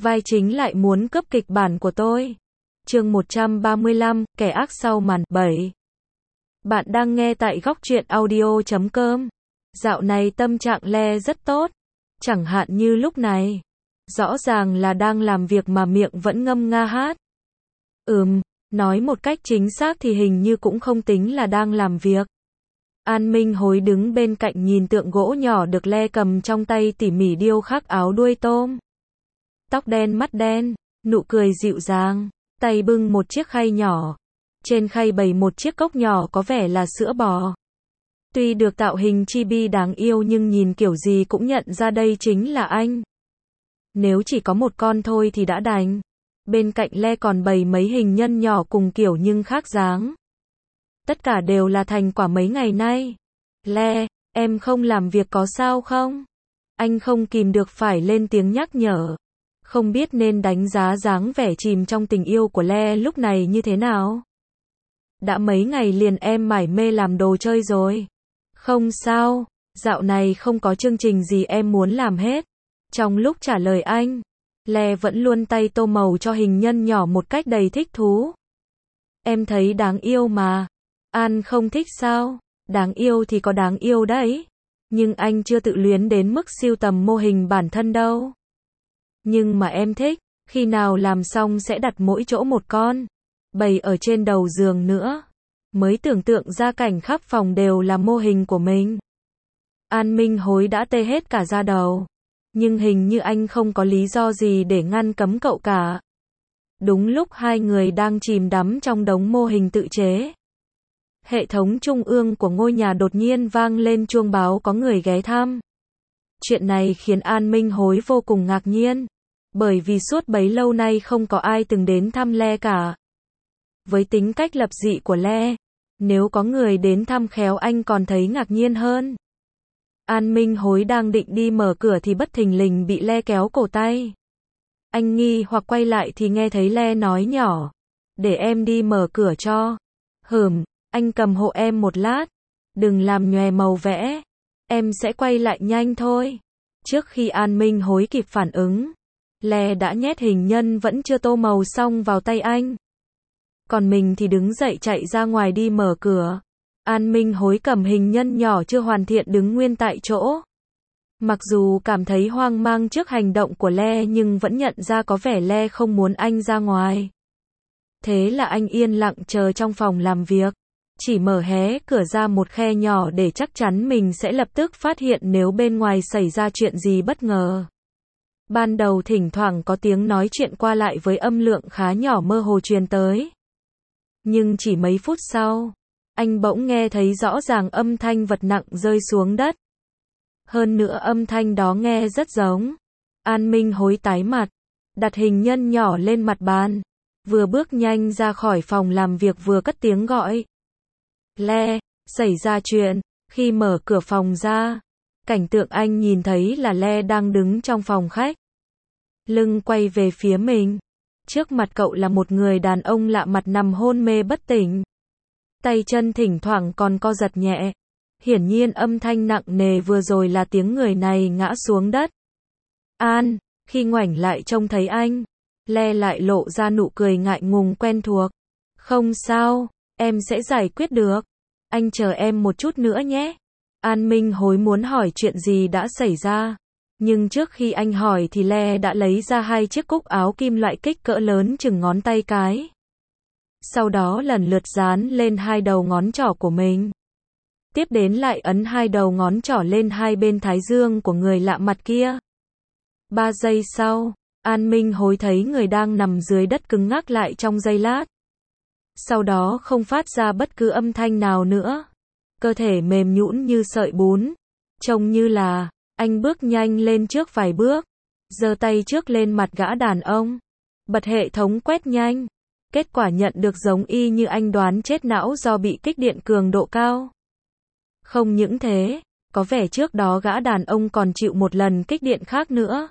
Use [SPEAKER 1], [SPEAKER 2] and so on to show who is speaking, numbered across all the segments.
[SPEAKER 1] vai chính lại muốn cướp kịch bản của tôi. Chương 135, kẻ ác sau màn 7. Bạn đang nghe tại góc truyện audio.com. Dạo này tâm trạng Le rất tốt. Chẳng hạn như lúc này. Rõ ràng là đang làm việc mà miệng vẫn ngâm nga hát. Nói một cách chính xác thì hình như cũng không tính là đang làm việc. An Minh Hối đứng bên cạnh nhìn tượng gỗ nhỏ được Le cầm trong tay tỉ mỉ điêu khắc áo đuôi tôm. Tóc đen mắt đen, nụ cười dịu dàng, tay bưng một chiếc khay nhỏ. Trên khay bày một chiếc cốc nhỏ có vẻ là sữa bò. Tuy được tạo hình chibi đáng yêu nhưng nhìn kiểu gì cũng nhận ra đây chính là anh. Nếu chỉ có một con thôi thì đã đành. Bên cạnh Le còn bày mấy hình nhân nhỏ cùng kiểu nhưng khác dáng. Tất cả đều là thành quả mấy ngày nay. Le, em không làm việc có sao không? Anh không kìm được phải lên tiếng nhắc nhở. Không biết nên đánh giá dáng vẻ chìm trong tình yêu của Le lúc này như thế nào. Đã mấy ngày liền em mải mê làm đồ chơi rồi. Không sao, dạo này không có chương trình gì em muốn làm hết. Trong lúc trả lời anh, Le vẫn luôn tay tô màu cho hình nhân nhỏ một cách đầy thích thú. Em thấy đáng yêu mà. An không thích sao? Đáng yêu thì có đáng yêu đấy. Nhưng anh chưa tự luyến đến mức sưu tầm mô hình bản thân đâu. Nhưng mà em thích, khi nào làm xong sẽ đặt mỗi chỗ một con. Bày ở trên đầu giường nữa. Mới tưởng tượng ra cảnh khắp phòng đều là mô hình của mình. An Minh Hối đã tê hết cả da đầu. Nhưng hình như anh không có lý do gì để ngăn cấm cậu cả. Đúng lúc hai người đang chìm đắm trong đống mô hình tự chế. Hệ thống trung ương của ngôi nhà đột nhiên vang lên chuông báo có người ghé thăm. Chuyện này khiến An Minh Hối vô cùng ngạc nhiên. Bởi vì suốt bấy lâu nay không có ai từng đến thăm Le cả. Với tính cách lập dị của Le, nếu có người đến thăm khéo anh còn thấy ngạc nhiên hơn. An Minh Hối đang định đi mở cửa thì bất thình lình bị Le kéo cổ tay. Anh nghi hoặc quay lại thì nghe thấy Le nói nhỏ. Để em đi mở cửa cho. Anh cầm hộ em một lát. Đừng làm nhòe màu vẽ. Em sẽ quay lại nhanh thôi. Trước khi An Minh Hối kịp phản ứng, Le đã nhét hình nhân vẫn chưa tô màu xong vào tay anh. Còn mình thì đứng dậy chạy ra ngoài đi mở cửa. An Minh Hối cầm hình nhân nhỏ chưa hoàn thiện đứng nguyên tại chỗ. Mặc dù cảm thấy hoang mang trước hành động của Le nhưng vẫn nhận ra có vẻ Le không muốn anh ra ngoài. Thế là anh yên lặng chờ trong phòng làm việc. Chỉ mở hé cửa ra một khe nhỏ để chắc chắn mình sẽ lập tức phát hiện nếu bên ngoài xảy ra chuyện gì bất ngờ. Ban đầu thỉnh thoảng có tiếng nói chuyện qua lại với âm lượng khá nhỏ mơ hồ truyền tới. Nhưng chỉ mấy phút sau, anh bỗng nghe thấy rõ ràng âm thanh vật nặng rơi xuống đất. Hơn nữa âm thanh đó nghe rất giống. An Minh Hối tái mặt, đặt hình nhân nhỏ lên mặt bàn, vừa bước nhanh ra khỏi phòng làm việc vừa cất tiếng gọi. Le, xảy ra chuyện. Khi mở cửa phòng ra, cảnh tượng anh nhìn thấy là Le đang đứng trong phòng khách. Lưng quay về phía mình. Trước mặt cậu là một người đàn ông lạ mặt nằm hôn mê bất tỉnh. Tay chân thỉnh thoảng còn co giật nhẹ. Hiển nhiên âm thanh nặng nề vừa rồi là tiếng người này ngã xuống đất. An, khi ngoảnh lại trông thấy anh, Le lại lộ ra nụ cười ngại ngùng quen thuộc. Không sao, em sẽ giải quyết được. Anh chờ em một chút nữa nhé. An Minh Hối muốn hỏi chuyện gì đã xảy ra. Nhưng trước khi anh hỏi thì Le đã lấy ra hai chiếc cúc áo kim loại kích cỡ lớn chừng ngón tay cái. Sau đó lần lượt dán lên hai đầu ngón trỏ của mình. Tiếp đến lại ấn hai đầu ngón trỏ lên hai bên thái dương của người lạ mặt kia. 3 giây sau, An Minh Hối thấy người đang nằm dưới đất cứng ngắc lại trong giây lát. Sau đó không phát ra bất cứ âm thanh nào nữa. Cơ thể mềm nhũn như sợi bún. Trông như là, anh bước nhanh lên trước vài bước. Giơ tay trước lên mặt gã đàn ông. Bật hệ thống quét nhanh. Kết quả nhận được giống y như anh đoán, chết não do bị kích điện cường độ cao. Không những thế, có vẻ trước đó gã đàn ông còn chịu một lần kích điện khác nữa.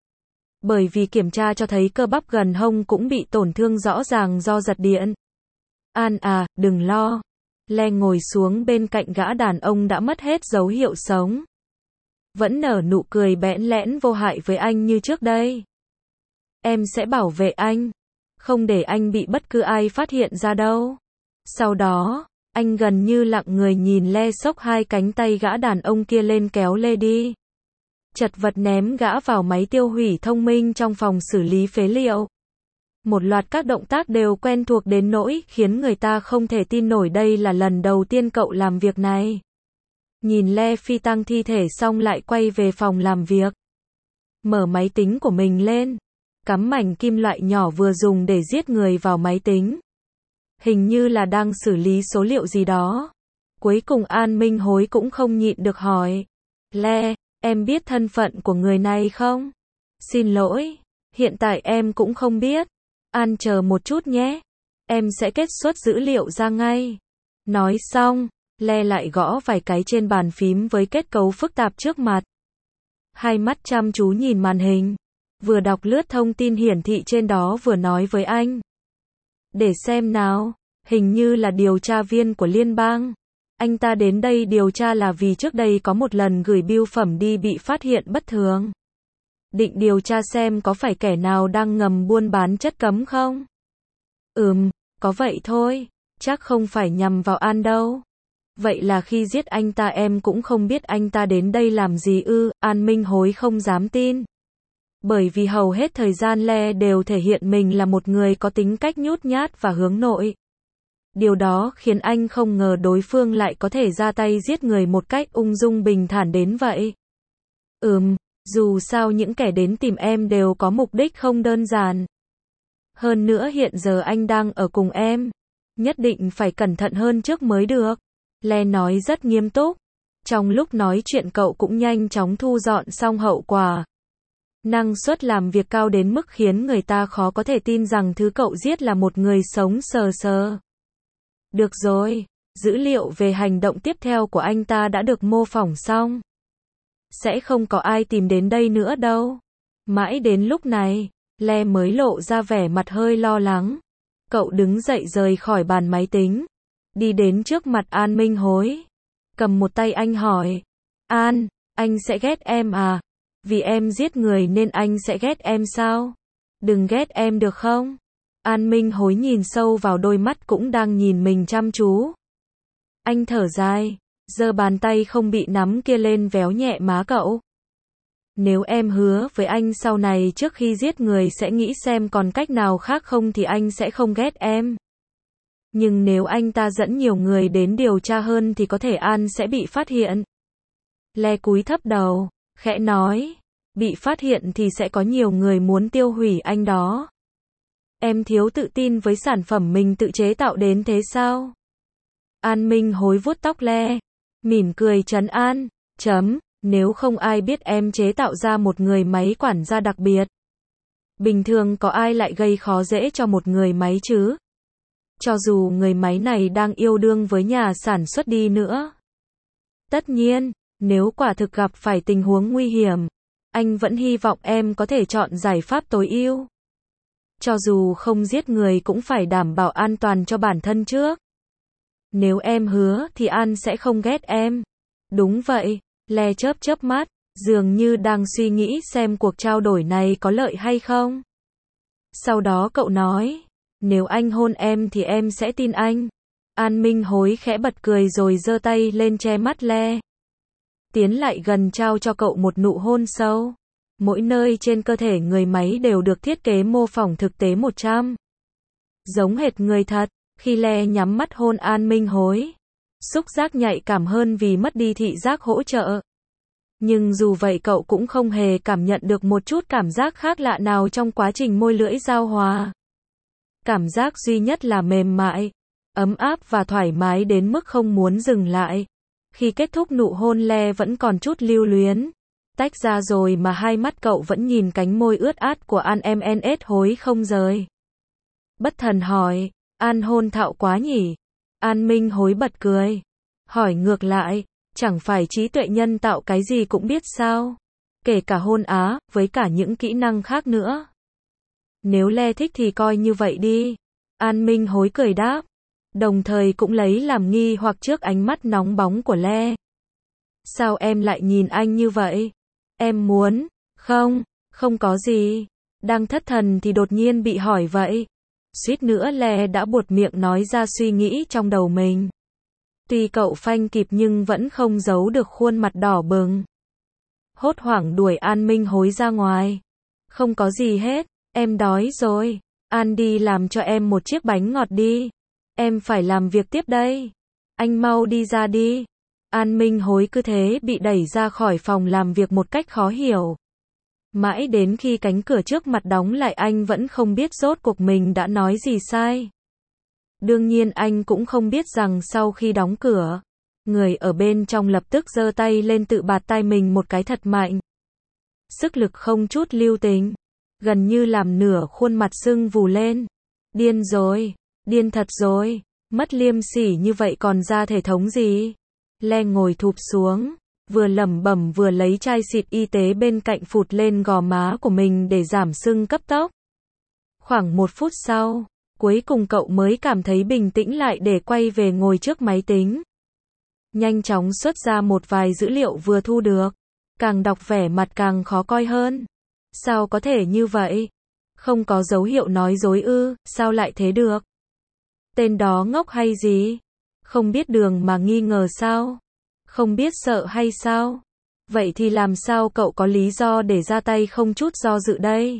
[SPEAKER 1] Bởi vì kiểm tra cho thấy cơ bắp gần hông cũng bị tổn thương rõ ràng do giật điện. An à, đừng lo. Le ngồi xuống bên cạnh gã đàn ông đã mất hết dấu hiệu sống. Vẫn nở nụ cười bẽn lẽn vô hại với anh như trước đây. Em sẽ bảo vệ anh. Không để anh bị bất cứ ai phát hiện ra đâu. Sau đó, anh gần như lặng người nhìn Le xốc hai cánh tay gã đàn ông kia lên kéo Le đi. Chật vật ném gã vào máy tiêu hủy thông minh trong phòng xử lý phế liệu. Một loạt các động tác đều quen thuộc đến nỗi khiến người ta không thể tin nổi đây là lần đầu tiên cậu làm việc này. Nhìn Le phi tang thi thể xong lại quay về phòng làm việc. Mở máy tính của mình lên. Cắm mảnh kim loại nhỏ vừa dùng để giết người vào máy tính. Hình như là đang xử lý số liệu gì đó. Cuối cùng An Minh Hối cũng không nhịn được hỏi. Le, em biết thân phận của người này không? Xin lỗi, hiện tại em cũng không biết. An chờ một chút nhé. Em sẽ kết xuất dữ liệu ra ngay. Nói xong, Le lại gõ vài cái trên bàn phím với kết cấu phức tạp trước mặt. Hai mắt chăm chú nhìn màn hình. Vừa đọc lướt thông tin hiển thị trên đó vừa nói với anh. Để xem nào, hình như là điều tra viên của liên bang. Anh ta đến đây điều tra là vì trước đây có một lần gửi bưu phẩm đi bị phát hiện bất thường. Định điều tra xem có phải kẻ nào đang ngầm buôn bán chất cấm không? Có vậy thôi, chắc không phải nhằm vào An đâu. Vậy là khi giết anh ta em cũng không biết anh ta đến đây làm gì ư? An Minh Hối không dám tin. Bởi vì hầu hết thời gian Le đều thể hiện mình là một người có tính cách nhút nhát và hướng nội. Điều đó khiến anh không ngờ đối phương lại có thể ra tay giết người một cách ung dung bình thản đến vậy. Dù sao những kẻ đến tìm em đều có mục đích không đơn giản. Hơn nữa hiện giờ anh đang ở cùng em. Nhất định phải cẩn thận hơn trước mới được. Le nói rất nghiêm túc. Trong lúc nói chuyện cậu cũng nhanh chóng thu dọn xong hậu quả. Năng suất làm việc cao đến mức khiến người ta khó có thể tin rằng thứ cậu giết là một người sống sờ sờ. Được rồi, dữ liệu về hành động tiếp theo của anh ta đã được mô phỏng xong. Sẽ không có ai tìm đến đây nữa đâu. Mãi đến lúc này, Le mới lộ ra vẻ mặt hơi lo lắng. Cậu đứng dậy rời khỏi bàn máy tính. Đi đến trước mặt An Minh Hối. Cầm một tay anh hỏi. An, anh sẽ ghét em à? Vì em giết người nên anh sẽ ghét em sao? Đừng ghét em được không? An Minh Hối nhìn sâu vào đôi mắt cũng đang nhìn mình chăm chú. Anh thở dài, giơ bàn tay không bị nắm kia lên véo nhẹ má cậu. Nếu em hứa với anh sau này trước khi giết người sẽ nghĩ xem còn cách nào khác không thì anh sẽ không ghét em. Nhưng nếu anh ta dẫn nhiều người đến điều tra hơn thì có thể An sẽ bị phát hiện. Le cúi thấp đầu, khẽ nói, bị phát hiện thì sẽ có nhiều người muốn tiêu hủy anh đó. Em thiếu tự tin với sản phẩm mình tự chế tạo đến thế sao? An Minh Hối vuốt tóc Le, mỉm cười trấn an, nếu không ai biết em chế tạo ra một người máy quản gia đặc biệt. Bình thường có ai lại gây khó dễ cho một người máy chứ? Cho dù người máy này đang yêu đương với nhà sản xuất đi nữa. Tất nhiên, nếu quả thực gặp phải tình huống nguy hiểm, anh vẫn hy vọng em có thể chọn giải pháp tối ưu. Cho dù không giết người cũng phải đảm bảo an toàn cho bản thân trước. Nếu em hứa thì An sẽ không ghét em. Đúng vậy, Le chớp chớp mắt, dường như đang suy nghĩ xem cuộc trao đổi này có lợi hay không. Sau đó cậu nói, nếu anh hôn em thì em sẽ tin anh. An Minh Hối khẽ bật cười rồi giơ tay lên che mắt Le. Tiến lại gần trao cho cậu một nụ hôn sâu. Mỗi nơi trên cơ thể người máy đều được thiết kế mô phỏng thực tế 100. Giống hệt người thật, khi Le nhắm mắt hôn An Minh Hối. Xúc giác nhạy cảm hơn vì mất đi thị giác hỗ trợ. Nhưng dù vậy cậu cũng không hề cảm nhận được một chút cảm giác khác lạ nào trong quá trình môi lưỡi giao hòa. Cảm giác duy nhất là mềm mại, ấm áp và thoải mái đến mức không muốn dừng lại. Khi kết thúc nụ hôn Le vẫn còn chút lưu luyến. Tách ra rồi mà hai mắt cậu vẫn nhìn cánh môi ướt át của An MNS Hối không rời. Bất thần hỏi, An hôn thạo quá nhỉ? An Minh Hối bật cười. Hỏi ngược lại, chẳng phải trí tuệ nhân tạo cái gì cũng biết sao? Kể cả hôn á, với cả những kỹ năng khác nữa. Nếu Le thích thì coi như vậy đi. An Minh Hối cười đáp. Đồng thời cũng lấy làm nghi hoặc trước ánh mắt nóng bóng của Le. Sao em lại nhìn anh như vậy? Em muốn, không có gì. Đang thất thần thì đột nhiên bị hỏi vậy. Suýt nữa Le đã buột miệng nói ra suy nghĩ trong đầu mình. Tuy cậu phanh kịp nhưng vẫn không giấu được khuôn mặt đỏ bừng. Hốt hoảng đuổi An Minh Hối ra ngoài. Không có gì hết, em đói rồi. An đi làm cho em một chiếc bánh ngọt đi. Em phải làm việc tiếp đây. Anh mau đi ra đi. An Minh Hối cứ thế bị đẩy ra khỏi phòng làm việc một cách khó hiểu. Mãi đến khi cánh cửa trước mặt đóng lại anh vẫn không biết rốt cuộc mình đã nói gì sai. Đương nhiên anh cũng không biết rằng sau khi đóng cửa, người ở bên trong lập tức giơ tay lên tự bạt tai mình một cái thật mạnh. Sức lực không chút lưu tình, gần như làm nửa khuôn mặt sưng vù lên. Điên rồi, điên thật rồi, mất liêm sỉ như vậy còn ra thể thống gì? Le ngồi thụp xuống, vừa lẩm bẩm vừa lấy chai xịt y tế bên cạnh phụt lên gò má của mình để giảm sưng cấp tốc. Khoảng 1 phút sau, cuối cùng cậu mới cảm thấy bình tĩnh lại để quay về ngồi trước máy tính. Nhanh chóng xuất ra một vài dữ liệu vừa thu được. Càng đọc vẻ mặt càng khó coi hơn. Sao có thể như vậy? Không có dấu hiệu nói dối ư, sao lại thế được? Tên đó ngốc hay gì? Không biết đường mà nghi ngờ sao? Không biết sợ hay sao? Vậy thì làm sao cậu có lý do để ra tay không chút do dự đây?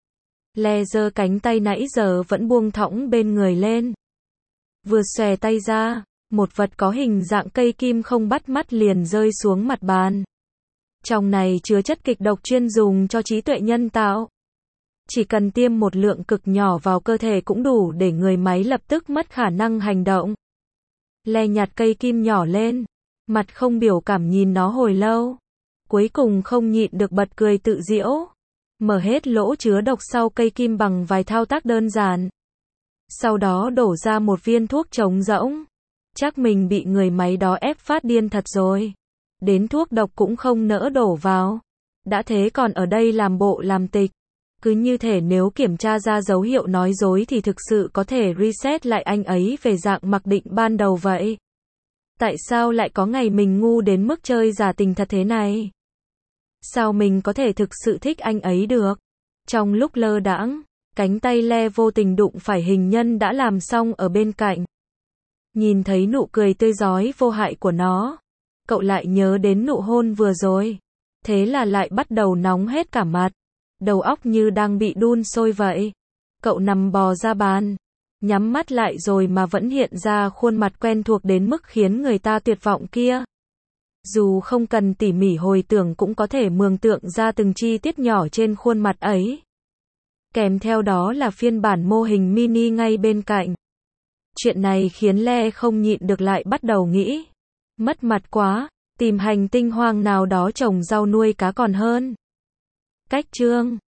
[SPEAKER 1] Le giơ cánh tay nãy giờ vẫn buông thõng bên người lên. Vừa xòe tay ra, một vật có hình dạng cây kim không bắt mắt liền rơi xuống mặt bàn. Trong này chứa chất kịch độc chuyên dùng cho trí tuệ nhân tạo. Chỉ cần tiêm một lượng cực nhỏ vào cơ thể cũng đủ để người máy lập tức mất khả năng hành động. Le nhặt cây kim nhỏ lên, mặt không biểu cảm nhìn nó hồi lâu. Cuối cùng không nhịn được bật cười tự giễu. Mở hết lỗ chứa độc sau cây kim bằng vài thao tác đơn giản. Sau đó đổ ra một viên thuốc trống rỗng. Chắc mình bị người máy đó ép phát điên thật rồi. Đến thuốc độc cũng không nỡ đổ vào. Đã thế còn ở đây làm bộ làm tịch. Cứ như thể nếu kiểm tra ra dấu hiệu nói dối thì thực sự có thể reset lại anh ấy về dạng mặc định ban đầu vậy. Tại sao lại có ngày mình ngu đến mức chơi giả tình thật thế này? Sao mình có thể thực sự thích anh ấy được? Trong lúc lơ đãng, cánh tay Le vô tình đụng phải hình nhân đã làm xong ở bên cạnh. Nhìn thấy nụ cười tươi rói vô hại của nó, cậu lại nhớ đến nụ hôn vừa rồi. Thế là lại bắt đầu nóng hết cả mặt. Đầu óc như đang bị đun sôi vậy. Cậu nằm bò ra bàn, nhắm mắt lại rồi mà vẫn hiện ra khuôn mặt quen thuộc đến mức khiến người ta tuyệt vọng kia. Dù không cần tỉ mỉ hồi tưởng cũng có thể mường tượng ra từng chi tiết nhỏ trên khuôn mặt ấy. Kèm theo đó là phiên bản mô hình mini ngay bên cạnh. Chuyện này khiến Le không nhịn được lại bắt đầu nghĩ. Mất mặt quá, tìm hành tinh hoang nào đó trồng rau nuôi cá còn hơn. Cách chương